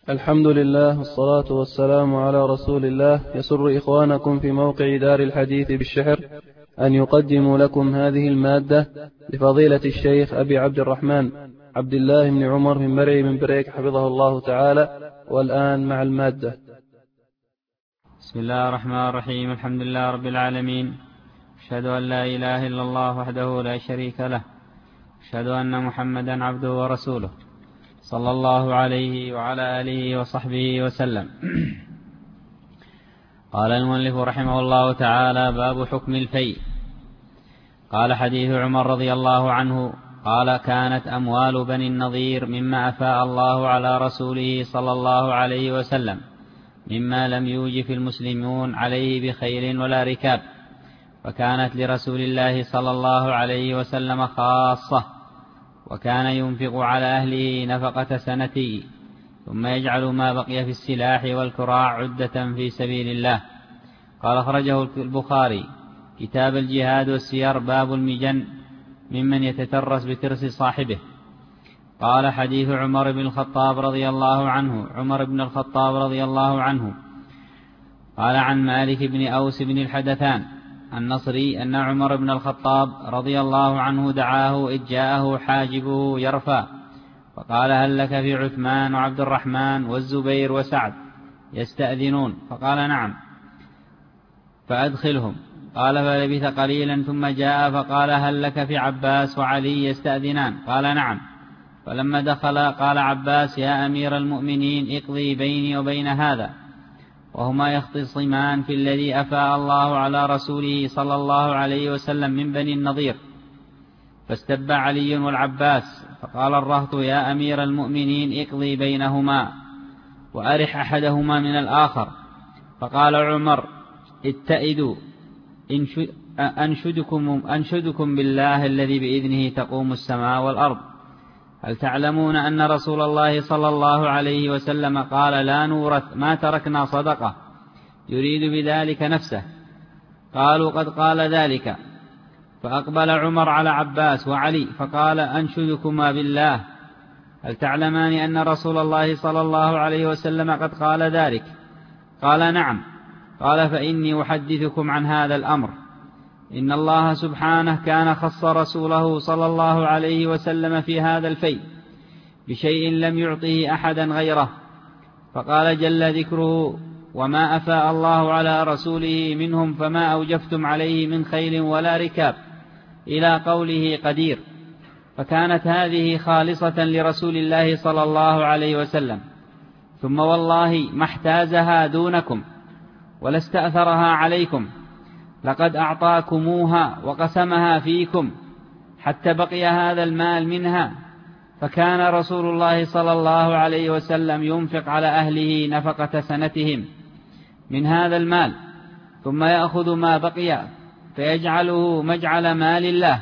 الحمد لله والصلاة والسلام على رسول الله. يسر إخوانكم في موقع دار الحديث بالشحر أن يقدموا لكم هذه المادة لفضيلة الشيخ أبي عبد الرحمن عبد الله بن عمر من مرعي من بريك حفظه الله تعالى. والآن مع المادة. بسم الله الرحمن الرحيم. الحمد لله رب العالمين، أشهد أن لا إله إلا الله وحده لا شريك له، أشهد أن محمدا عبده ورسوله، صلى الله عليه وعلى آله وصحبه وسلم. قال المؤلف رحمه الله تعالى: باب حكم الفيء. قال: حديث عمر رضي الله عنه قال: كانت أموال بني النضير مما أفاء الله على رسوله صلى الله عليه وسلم، مما لم يوجف المسلمون عليه بخيل ولا ركاب، فكانت لرسول الله صلى الله عليه وسلم خاصة، وكان ينفق على أهله نفقة سنته، ثم يجعل ما بقي في السلاح والكراع عدة في سبيل الله. قال: أخرجه البخاري كتاب الجهاد والسير، باب المجن ممن يتترس بترس صاحبه. قال: حديث عمر بن الخطاب رضي الله عنه. عمر بن الخطاب رضي الله عنه قال عن مالك بن أوس بن الحدثان النصري أن عمر بن الخطاب رضي الله عنه دعاه إذ جاءه حاجبه يرفع، فقال: هل لك في عثمان وعبد الرحمن والزبير وسعد يستأذنون؟ فقال: نعم، فأدخلهم. قال: فلبث قليلا ثم جاء فقال: هل لك في عباس وعلي يستأذنان؟ قال: نعم. فلما دخل قال عباس: يا أمير المؤمنين، اقضي بيني وبين هذا، وهما يختصمان في الذي أفاء الله على رسوله صلى الله عليه وسلم من بني النضير. فاستب علي والعباس، فقال الرهط: يا أمير المؤمنين، اقضي بينهما وأرح أحدهما من الآخر. فقال عمر: اتئدوا، أنشدكم بالله الذي بإذنه تقوم السماء والأرض، هل تعلمون أن رسول الله صلى الله عليه وسلم قال: لا نورث ما تركنا صدقة، يريد بذلك نفسه؟ قالوا: قد قال ذلك. فأقبل عمر على عباس وعلي فقال: أنشدكما بالله، هل تعلمان أن رسول الله صلى الله عليه وسلم قد قال ذلك؟ قال: نعم. قال: فإني أحدثكم عن هذا الأمر. إن الله سبحانه كان خص رسوله صلى الله عليه وسلم في هذا الفيء بشيء لم يعطه أحدا غيره، فقال جل ذكره: وما أفاء الله على رسوله منهم فما أوجفتم عليه من خيل ولا ركاب، إلى قوله قدير. فكانت هذه خالصة لرسول الله صلى الله عليه وسلم، ثم والله ما احتازها دونكم ولا استأثرها عليكم، لقد أعطاكموها وقسمها فيكم حتى بقي هذا المال منها. فكان رسول الله صلى الله عليه وسلم ينفق على أهله نفقة سنتهم من هذا المال، ثم يأخذ ما بقي فيجعله مجعل مال الله.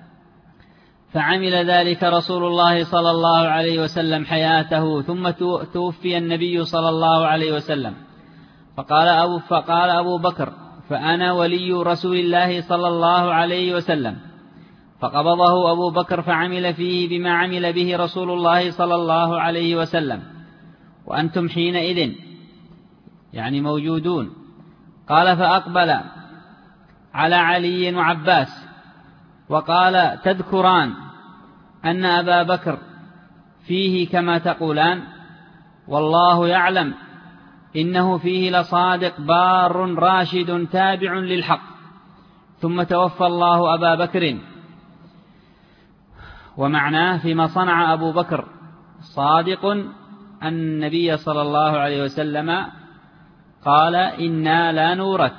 فعمل ذلك رسول الله صلى الله عليه وسلم حياته، ثم توفي النبي صلى الله عليه وسلم. فقال أبو بكر: فأنا ولي رسول الله صلى الله عليه وسلم. فقبضه أبو بكر فعمل فيه بما عمل به رسول الله صلى الله عليه وسلم، وأنتم حينئذ يعني موجودون. قال: فأقبل على علي وعباس وقال: تذكران أن أبا بكر فيه كما تقولان؟ والله يعلم إنه فيه لصادق بار راشد تابع للحق. ثم توفى الله أبا بكر. ومعناه فيما صنع أبو بكر صادق أن النبي صلى الله عليه وسلم قال: إنا لا نورث.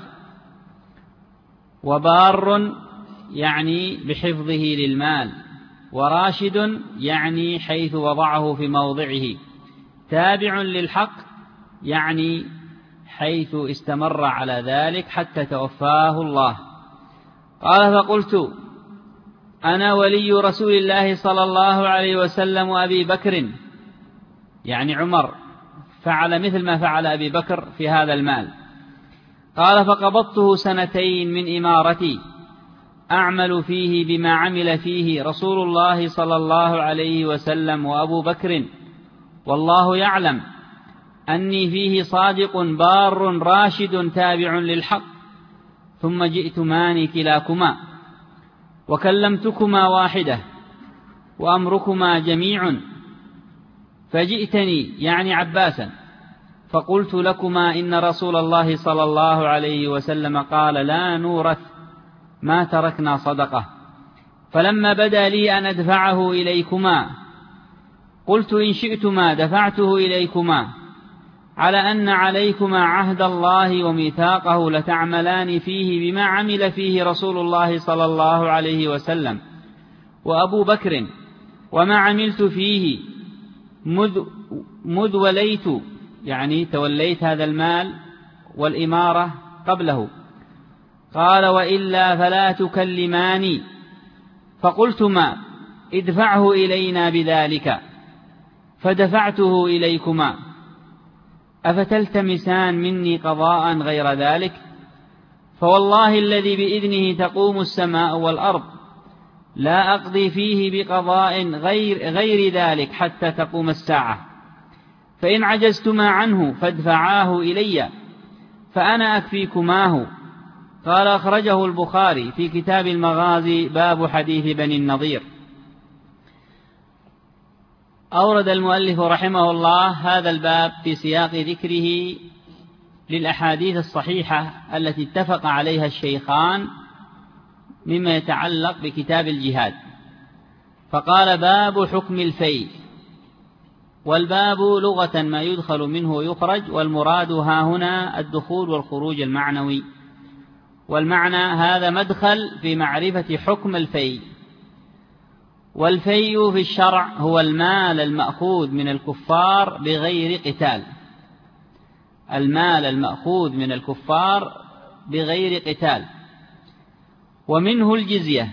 وبار يعني بحفظه للمال، وراشد يعني حيث وضعه في موضعه، تابع للحق يعني حيث استمر على ذلك حتى توفاه الله. قال: فقلت: أنا ولي رسول الله صلى الله عليه وسلم وأبي بكر، يعني عمر فعل مثل ما فعل أبي بكر في هذا المال. قال: فقبضته سنتين من إمارتي أعمل فيه بما عمل فيه رسول الله صلى الله عليه وسلم وأبو بكر، والله يعلم أني فيه صادق بار راشد تابع للحق، ثم جئتماني كلاكما وكلمتكما واحدة وأمركما جميع، فجئتني يعني عباسا فقلت لكما إن رسول الله صلى الله عليه وسلم قال لا نورث ما تركنا صدقة، فلما بدا لي أن أدفعه إليكما قلت إن شئتما دفعته إليكما على أن عليكما عهد الله وميثاقه لتعملان فيه بما عمل فيه رسول الله صلى الله عليه وسلم وأبو بكر، وما عملت فيه مذ وليت يعني توليت هذا المال والإمارة قبله. قال وإلا فلا تكلماني، فقلتما ادفعه إلينا بذلك، فدفعته إليكما، أفتلتمسان مني قضاء غير ذلك؟ فوالله الذي بإذنه تقوم السماء والأرض لا أقضي فيه بقضاء غير ذلك حتى تقوم الساعة، فإن عجزتما عنه فادفعاه إلي فأنا أكفيكماه. قال أخرجه البخاري في كتاب المغازي باب حديث بني النضير. أورد المؤلف رحمه الله هذا الباب في سياق ذكره للأحاديث الصحيحة التي اتفق عليها الشيخان مما يتعلق بكتاب الجهاد، فقال باب حكم الفيء. والباب لغة ما يدخل منه ويخرج، والمراد ها هنا الدخول والخروج المعنوي، والمعنى هذا مدخل في معرفة حكم الفيء. والفيء في الشرع هو المال المأخوذ من الكفار بغير قتال، المال المأخوذ من الكفار بغير قتال، ومنه الجزية.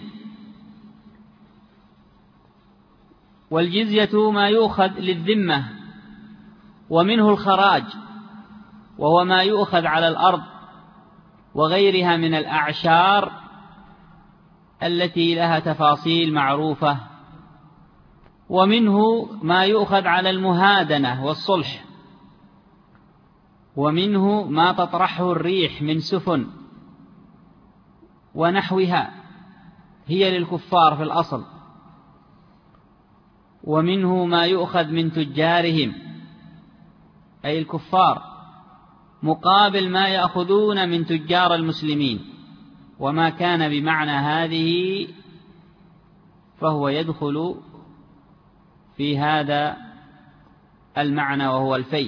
والجزية ما يؤخذ للذمة، ومنه الخراج وهو ما يؤخذ على الأرض وغيرها من الأعشار التي لها تفاصيل معروفة، ومنه ما يؤخذ على المهادنة والصلح، ومنه ما تطرحه الريح من سفن ونحوها هي للكفار في الأصل، ومنه ما يؤخذ من تجارهم أي الكفار مقابل ما يأخذون من تجار المسلمين، وما كان بمعنى هذه فهو يدخل في هذا المعنى وهو الفيء.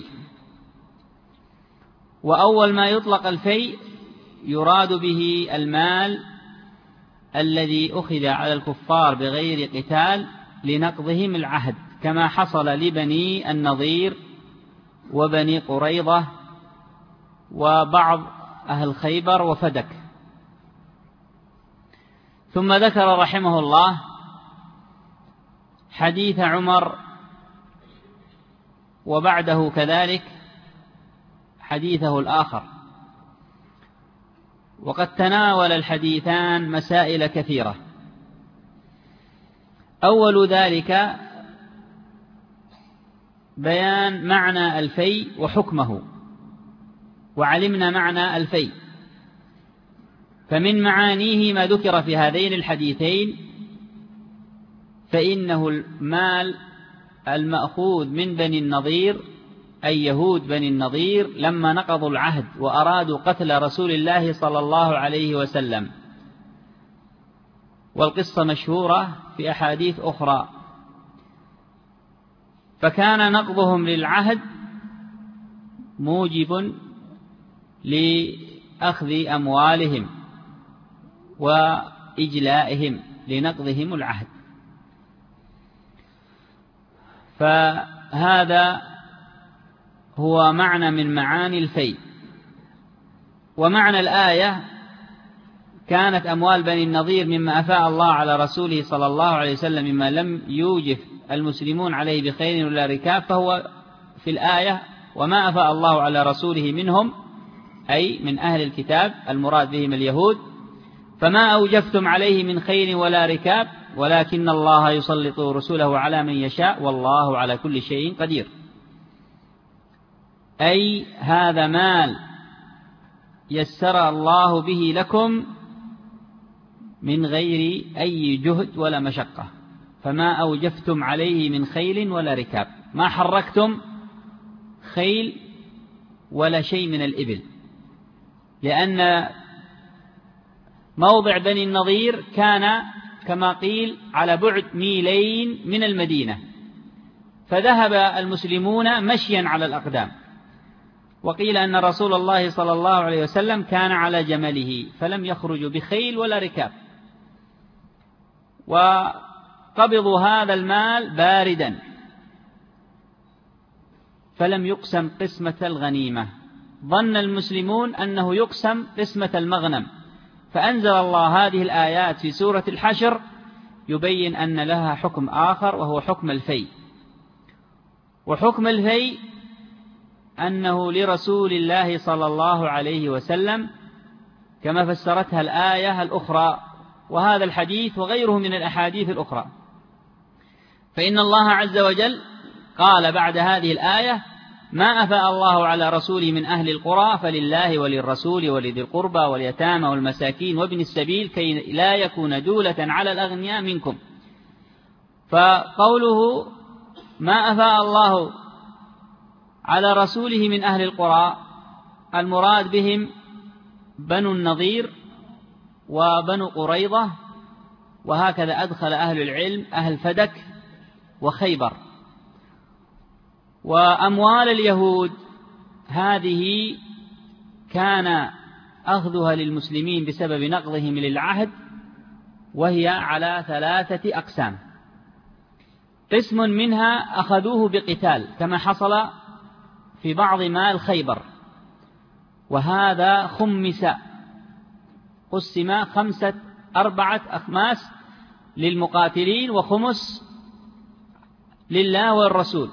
وأول ما يطلق الفيء يراد به المال الذي أخذ على الكفار بغير قتال لنقضهم العهد، كما حصل لبني النضير وبني قريظة وبعض أهل خيبر وفدك. ثم ذكر رحمه الله حديث عمر، وبعده كذلك حديثه الآخر، وقد تناول الحديثان مسائل كثيرة. أول ذلك بيان معنى الفيء وحكمه، وعلمنا معنى الفيء، فمن معانيه ما ذكر في هذين الحديثين، فإنه المال المأخوذ من بني النضير أي يهود بني النضير لما نقضوا العهد وأرادوا قتل رسول الله صلى الله عليه وسلم، والقصة مشهورة في أحاديث أخرى. فكان نقضهم للعهد موجب لأخذ أموالهم وإجلائهم لنقضهم العهد، فهذا هو معنى من معاني الفيء. ومعنى الآية كانت أموال بني النضير مما أفاء الله على رسوله صلى الله عليه وسلم مما لم يوجف المسلمون عليه بخير ولا ركاب، فهو في الآية وما أفاء الله على رسوله منهم أي من أهل الكتاب المراد بهم اليهود، فما أوجفتم عليه من خير ولا ركاب ولكن الله يسلط رسوله على من يشاء والله على كل شيء قدير. أي هذا مال يسر الله به لكم من غير أي جهد ولا مشقة، فما أوجفتم عليه من خيل ولا ركاب، ما حركتم خيل ولا شيء من الإبل، لأن موضع بني النضير كان كما قيل على بعد 2 ميل من المدينة، فذهب المسلمون مشيا على الأقدام. وقيل أن رسول الله صلى الله عليه وسلم كان على جمله فلم يخرجوا بخيل ولا ركاب، وقبضوا هذا المال باردا، فلم يقسم قسمة الغنيمة، ظن المسلمون أنه يقسم قسمة المغنم، فأنزل الله هذه الآيات في سورة الحشر يبين أن لها حكم آخر وهو حكم الفيء. وحكم الفيء أنه لرسول الله صلى الله عليه وسلم كما فسرتها الآية الأخرى وهذا الحديث وغيره من الأحاديث الأخرى. فإن الله عز وجل قال بعد هذه الآية: ما أفاء الله على رسوله من أهل القرى فلله وللرسول ولذي القربى واليتامى والمساكين وابن السبيل كي لا يكون دولة على الأغنياء منكم. فقوله ما أفاء الله على رسوله من أهل القرى المراد بهم بنو النضير وبنو قريظة، وهكذا أدخل أهل العلم أهل فدك وخيبر. وأموال اليهود هذه كان أخذها للمسلمين بسبب نقضهم للعهد، وهي على 3 أقسام. قسم منها أخذوه بقتال كما حصل في بعض مال خيبر، وهذا خمس، قسم 4 أخماس للمقاتلين وخمس لله والرسول،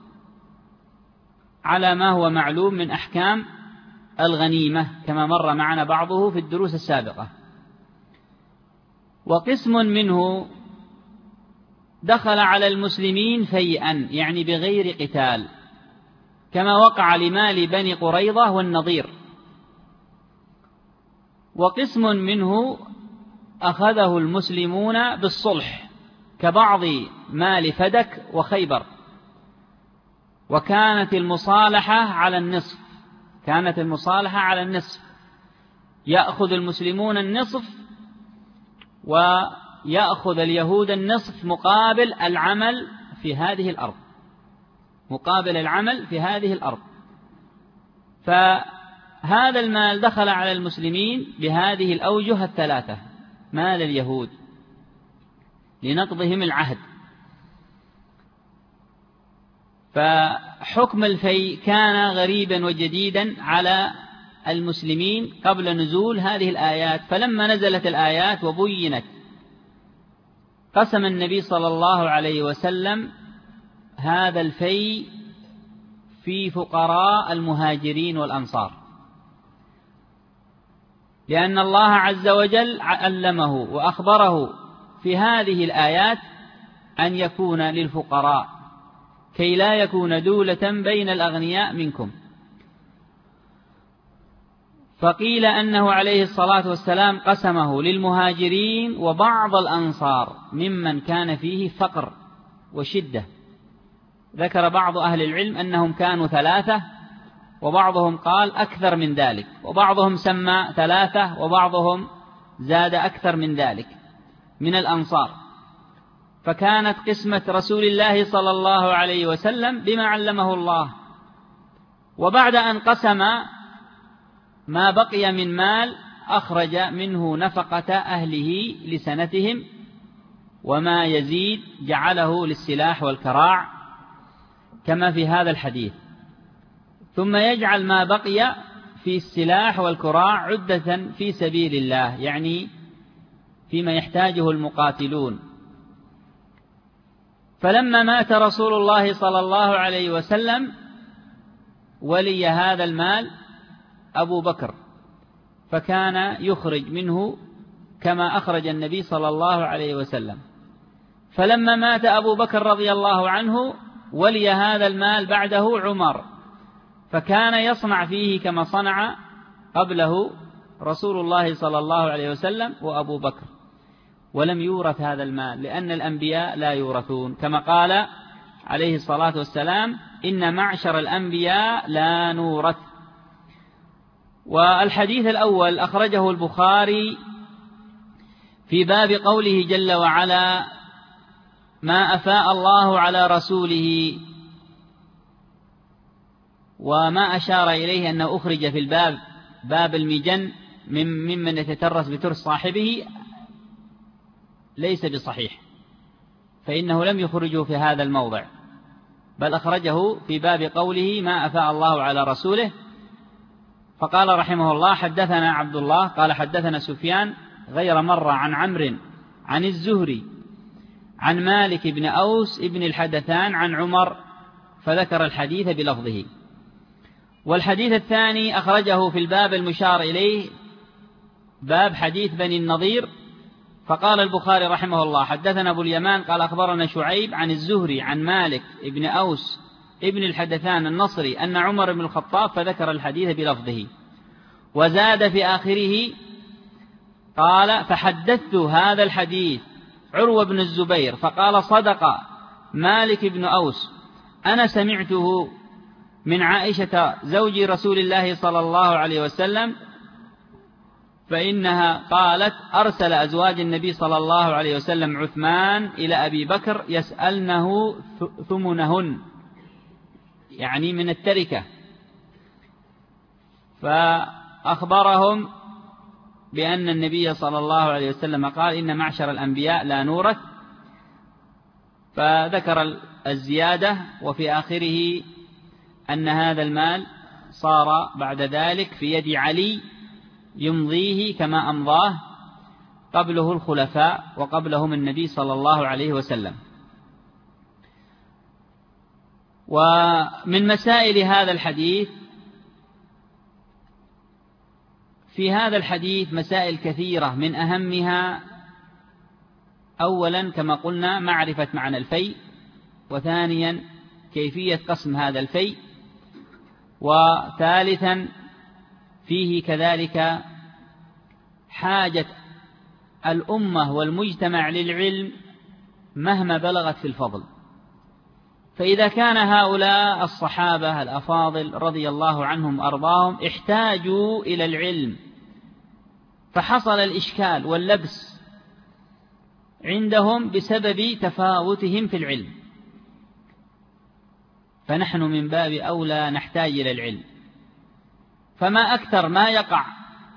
على ما هو معلوم من أحكام الغنيمة كما مر معنا بعضه في الدروس السابقة. وقسم منه دخل على المسلمين فيئا، يعني بغير قتال، كما وقع لمال بني قريظة والنضير. وقسم منه أخذه المسلمون بالصلح كبعض مال فدك وخيبر، وكانت المصالحة على النصف، يأخذ المسلمون النصف ويأخذ اليهود النصف مقابل العمل في هذه الأرض. فهذا المال دخل على المسلمين بهذه الأوجه 3: مال اليهود لنقضهم العهد. فحكم الفيء كان غريبا وجديدا على المسلمين قبل نزول هذه الآيات، فلما نزلت الآيات وبينت قسم النبي صلى الله عليه وسلم هذا الفيء في فقراء المهاجرين والأنصار، لأن الله عز وجل علمه وأخبره في هذه الآيات أن يكون للفقراء كي لا يكون دولة بين الأغنياء منكم. فقيل أنه عليه الصلاة والسلام قسمه للمهاجرين وبعض الأنصار ممن كان فيه فقر وشدة. ذكر بعض أهل العلم أنهم كانوا 3، وبعضهم قال أكثر من ذلك، وبعضهم سمى 3، وبعضهم زاد أكثر من ذلك من الأنصار. فكانت قسمة رسول الله صلى الله عليه وسلم بما علمه الله. وبعد أن قسم ما بقي من مال أخرج منه نفقة أهله لسنتهم، وما يزيد جعله للسلاح والكراع كما في هذا الحديث، ثم يجعل ما بقي في السلاح والكراع عدة في سبيل الله، يعني فيما يحتاجه المقاتلون. فلما مات رسول الله صلى الله عليه وسلم ولي هذا المال أبو بكر، فكان يخرج منه كما أخرج النبي صلى الله عليه وسلم. فلما مات أبو بكر رضي الله عنه ولي هذا المال بعده عمر، فكان يصنع فيه كما صنع قبله رسول الله صلى الله عليه وسلم وأبو بكر، ولم يورث هذا المال، لأن الأنبياء لا يورثون، كما قال عليه الصلاة والسلام: إن معشر الأنبياء لا نورث. والحديث الأول أخرجه البخاري في باب قوله جل وعلا: ما أفاء الله على رسوله، وما أشار إليه أنه أخرج في الباب باب المجن ممن يتترس بترس صاحبه ليس بصحيح، فإنه لم يخرجه في هذا الموضع، بل أخرجه في باب قوله: ما أفاء الله على رسوله. فقال رحمه الله: حدثنا عبد الله قال حدثنا سفيان غير مرة عن عمرو عن الزهري عن مالك بن أوس بن الحدثان عن عمر، فذكر الحديث بلفظه. والحديث الثاني أخرجه في الباب المشار إليه، باب حديث بني النضير، فقال البخاري رحمه الله: حدثنا أبو اليمان قال أخبرنا شعيب عن الزهري عن مالك بن أوس ابن الحدثان النصري أن عمر بن الخطاب، فذكر الحديث بلفظه. وزاد في آخره قال: فحدثت هذا الحديث عروة بن الزبير فقال: صدق مالك بن أوس، أنا سمعته من عائشة زوج رسول الله صلى الله عليه وسلم، فإنها قالت: أرسل أزواج النبي صلى الله عليه وسلم عثمان إلى أبي بكر يسألنه ثمنهن، يعني من التركة، فأخبرهم بأن النبي صلى الله عليه وسلم قال: إن معشر الأنبياء لا نورث، فذكر الزيادة. وفي آخره أن هذا المال صار بعد ذلك في يد علي يمضيه كما أمضاه قبله الخلفاء وقبلهم النبي صلى الله عليه وسلم. ومن مسائل هذا الحديث، في هذا الحديث مسائل كثيرة، من أهمها أولا كما قلنا معرفة معنى الفيء، وثانيا كيفية قسم هذا الفيء، وثالثا فيه كذلك حاجة الأمة والمجتمع للعلم مهما بلغت في الفضل. فإذا كان هؤلاء الصحابة الأفاضل رضي الله عنهم أرضاهم احتاجوا إلى العلم، فحصل الإشكال واللبس عندهم بسبب تفاوتهم في العلم، فنحن من باب أولى نحتاج إلى العلم. فما أكثر ما يقع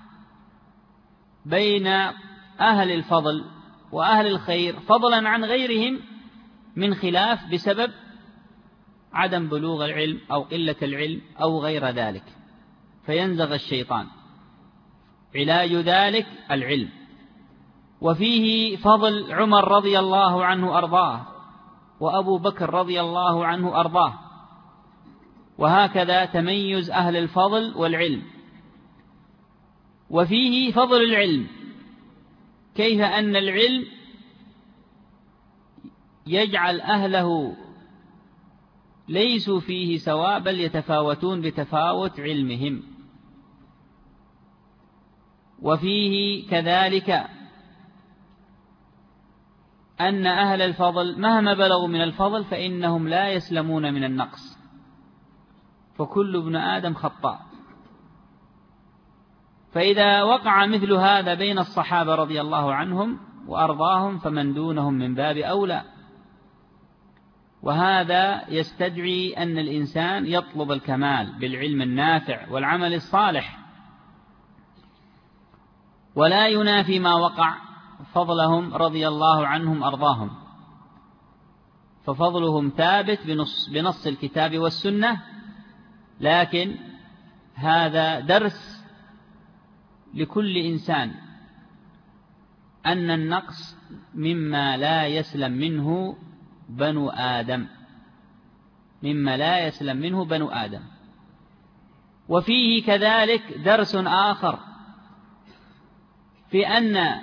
بين أهل الفضل وأهل الخير فضلا عن غيرهم من خلاف بسبب عدم بلوغ العلم أو قلة العلم أو غير ذلك، فينزغ الشيطان. علاج ذلك العلم. وفيه فضل عمر رضي الله عنه أرضاه، وأبو بكر رضي الله عنه أرضاه، وهكذا تميز أهل الفضل والعلم. وفيه فضل العلم، كيف أن العلم يجعل أهله ليسوا فيه سواء، بل يتفاوتون بتفاوت علمهم. وفيه كذلك أن أهل الفضل مهما بلغوا من الفضل فإنهم لا يسلمون من النقص، فكل ابن آدم خطاء. فإذا وقع مثل هذا بين الصحابة رضي الله عنهم وأرضاهم فمن دونهم من باب أولى. وهذا يستدعي أن الإنسان يطلب الكمال بالعلم النافع والعمل الصالح، ولا ينافي ما وقع فضلهم رضي الله عنهم أرضاهم، ففضلهم ثابت بنص الكتاب والسنة. لكن هذا درس لكل إنسان أن النقص مما لا يسلم منه بنو آدم، مما لا يسلم منه بنو آدم. وفيه كذلك درس آخر في أن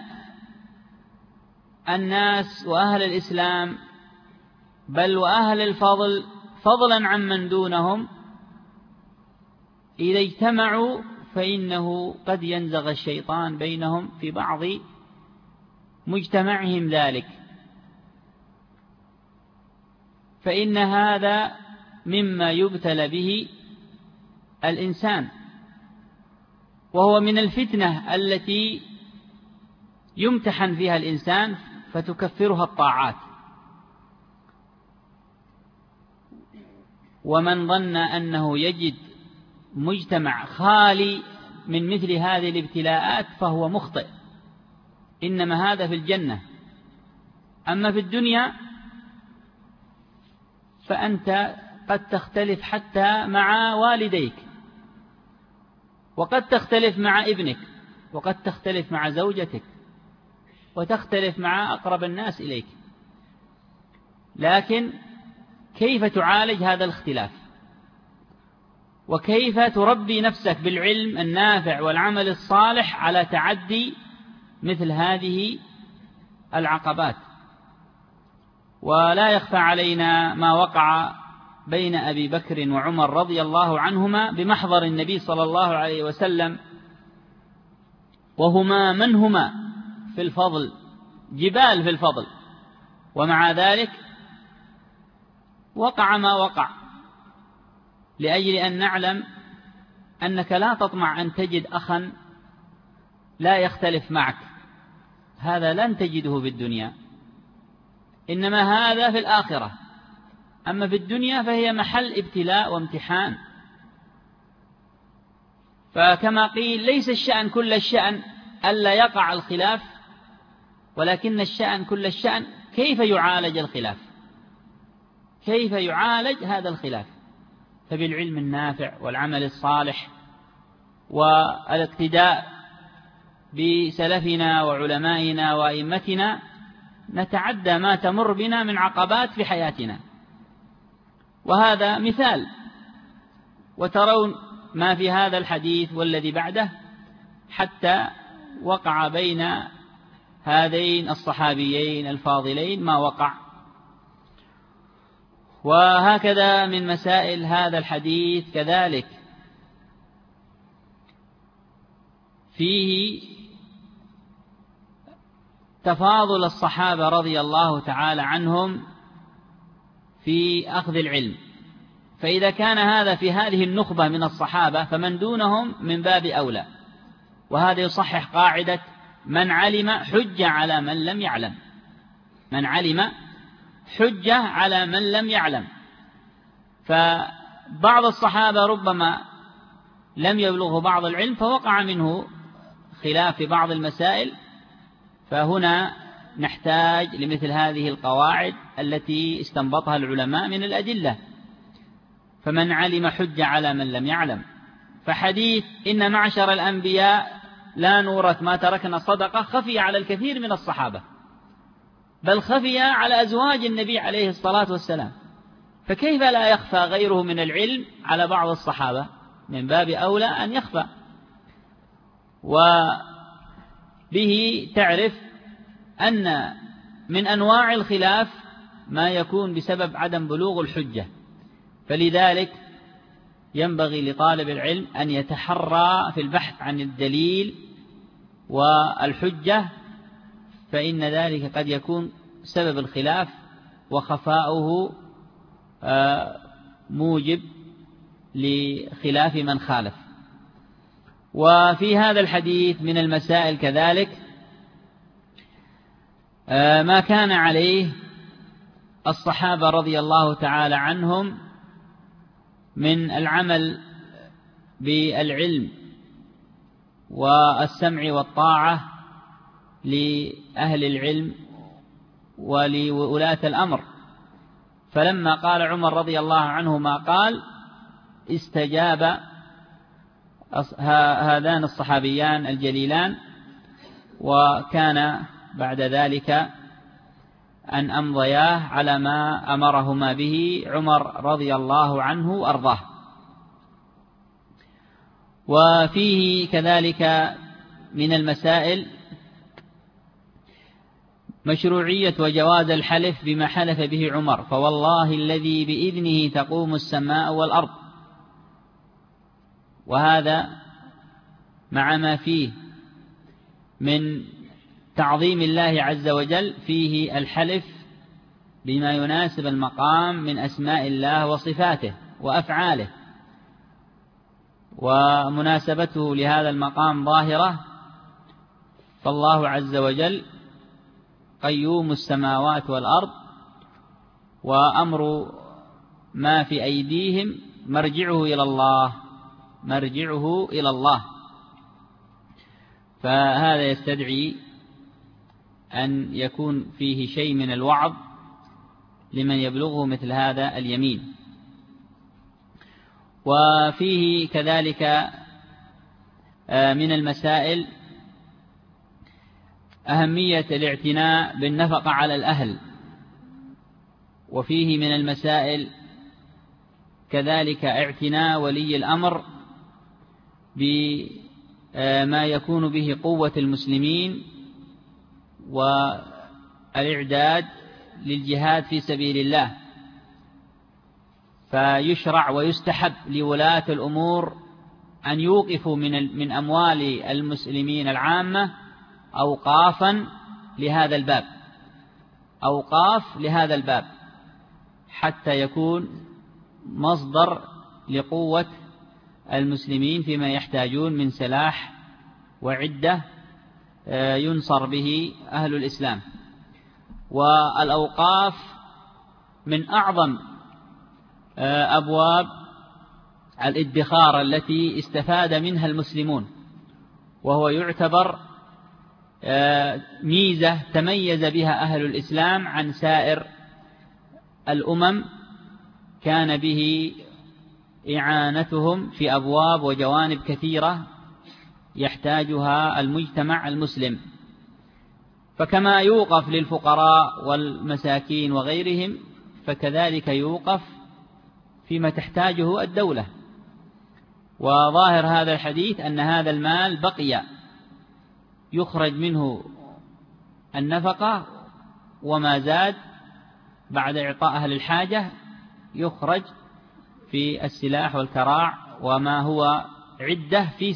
الناس وأهل الإسلام بل وأهل الفضل فضلا عن من دونهم إذا اجتمعوا فإنه قد ينزغ الشيطان بينهم في بعض مجتمعهم ذلك، فإن هذا مما يبتلى به الإنسان، وهو من الفتنة التي يمتحن فيها الإنسان فتكفرها الطاعات. ومن ظن أنه يجد مجتمع خالي من مثل هذه الابتلاءات فهو مخطئ، إنما هذا في الجنة. أما في الدنيا فأنت قد تختلف حتى مع والديك، وقد تختلف مع ابنك، وقد تختلف مع زوجتك، وتختلف مع أقرب الناس إليك. لكن كيف تعالج هذا الاختلاف؟ وكيف تربي نفسك بالعلم النافع والعمل الصالح على تعدي مثل هذه العقبات؟ ولا يخفى علينا ما وقع بين أبي بكر وعمر رضي الله عنهما بمحضر النبي صلى الله عليه وسلم، وهما من هما في الفضل، جبال في الفضل، ومع ذلك وقع ما وقع، لأجل أن نعلم أنك لا تطمع أن تجد أخا لا يختلف معك، هذا لن تجده في الدنيا، إنما هذا في الآخرة. أما في الدنيا فهي محل ابتلاء وامتحان. فكما قيل ليس الشأن كل الشأن ألا يقع الخلاف، ولكن الشأن كل الشأن كيف يعالج الخلاف، كيف يعالج هذا الخلاف. فبالعلم النافع والعمل الصالح والاقتداء بسلفنا وعلمائنا وأئمتنا نتعدى ما تمر بنا من عقبات في حياتنا. وهذا مثال، وترون ما في هذا الحديث والذي بعده حتى وقع بين هذين الصحابيين الفاضلين ما وقع. وهكذا من مسائل هذا الحديث كذلك فيه تفاضل الصحابة رضي الله تعالى عنهم في أخذ العلم، فإذا كان هذا في هذه النخبة من الصحابة فمن دونهم من باب أولى. وهذا يصحح قاعدة من علم حجة على من لم يعلم، من علم حجة على من لم يعلم. فبعض الصحابة ربما لم يبلغه بعض العلم فوقع منه خلاف في بعض المسائل، فهنا نحتاج لمثل هذه القواعد التي استنبطها العلماء من الأدلة. فمن علم حجة على من لم يعلم. فحديث إن معشر الأنبياء لا نورث ما تركنا صدقة خفي على الكثير من الصحابة، بل خفي على أزواج النبي عليه الصلاة والسلام، فكيف لا يخفى غيره من العلم على بعض الصحابة؟ من باب أولى أن يخفى. وبه تعرف أن من أنواع الخلاف ما يكون بسبب عدم بلوغ الحجة، فلذلك ينبغي لطالب العلم أن يتحرى في البحث عن الدليل والحجة، فإن ذلك قد يكون سبب الخلاف، وخفاؤه موجب لخلاف من خالف. وفي هذا الحديث من المسائل كذلك ما كان عليه الصحابة رضي الله تعالى عنهم من العمل بالعلم والسمع والطاعة لأهل العلم ولولاة الأمر. فلما قال عمر رضي الله عنه ما قال استجاب هذان الصحابيان الجليلان، وكان بعد ذلك أن أمضياه على ما أمرهما به عمر رضي الله عنه وأرضاه. وفيه كذلك من المسائل مشروعية وجواز الحلف بما حلف به عمر، فوالله الذي بإذنه تقوم السماء والأرض. وهذا مع ما فيه من تعظيم الله عز وجل فيه الحلف بما يناسب المقام من أسماء الله وصفاته وأفعاله، ومناسبته لهذا المقام ظاهرة. فالله عز وجل قيوم السماوات والأرض، وأمر ما في أيديهم مرجعه إلى الله. فهذا يستدعي أن يكون فيه شيء من الوعظ لمن يبلغه مثل هذا اليمين. وفيه كذلك من المسائل أهمية الاعتناء بالنفقة على الأهل، وفيه من المسائل كذلك اعتناء ولي الأمر بما يكون به قوة المسلمين والإعداد للجهاد في سبيل الله. فيشرع ويستحب لولاة الأمور أن يوقفوا من أموال المسلمين العامة أوقافا لهذا الباب حتى يكون مصدر لقوة المسلمين فيما يحتاجون من سلاح وعدة ينصر به أهل الإسلام. والأوقاف من أعظم أبواب الادخار التي استفاد منها المسلمون، وهو يعتبر ميزة تميز بها أهل الإسلام عن سائر الأمم، كان به إعانتهم في أبواب وجوانب كثيرة يحتاجها المجتمع المسلم. فكما يوقف للفقراء والمساكين وغيرهم، فكذلك يوقف فيما تحتاجه الدولة. وظاهر هذا الحديث أن هذا المال بقي يخرج منه النفقة، وما زاد بعد إعطاء أهل الحاجة يخرج في السلاح والكراع وما هو عدة في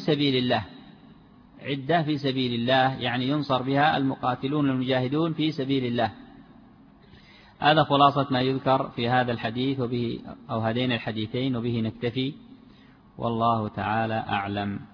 سبيل الله، يعني ينصر بها المقاتلون المجاهدون في سبيل الله. هذا خلاصة ما يذكر في هذا الحديث، وبه أو هذين الحديثين، وبه نكتفي، والله تعالى أعلم.